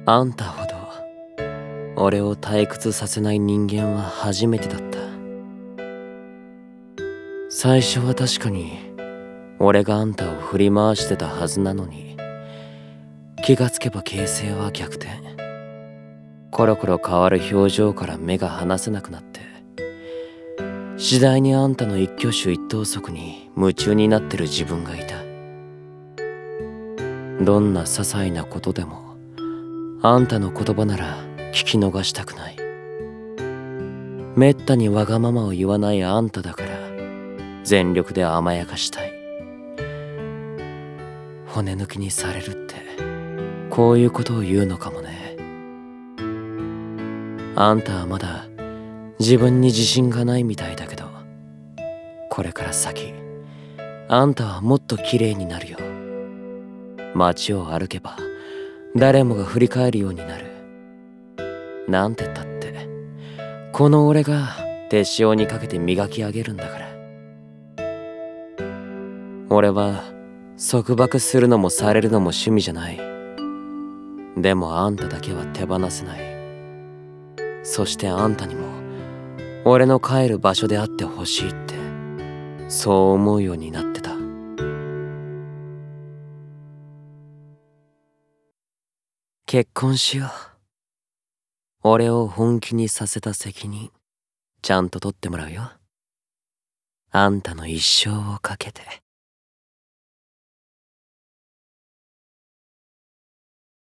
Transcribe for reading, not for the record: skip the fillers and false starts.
あんたほど俺を退屈させない人間は初めてだった。最初は確かに俺があんたを振り回してたはずなのに、気がつけば形勢は逆転。コロコロ変わる表情から目が離せなくなって、次第にあんたの一挙手一投足に夢中になってる自分がいた。どんな些細なことでもあんたの言葉なら聞き逃したくない。めったにわがままを言わないあんただから全力で甘やかしたい。骨抜きにされるってこういうことを言うのかもね。あんたはまだ自分に自信がないみたいだけど、これから先あんたはもっと綺麗になるよ。街を歩けば誰もが振り返るようになる。なんてったってこの俺が手塩にかけて磨き上げるんだから。俺は束縛するのもされるのも趣味じゃない。でもあんただけは手放せない。そしてあんたにも俺の帰る場所であってほしいって、そう思うようになってた。結婚しよう。俺を本気にさせた責任ちゃんと取ってもらうよ。あんたの一生をかけて。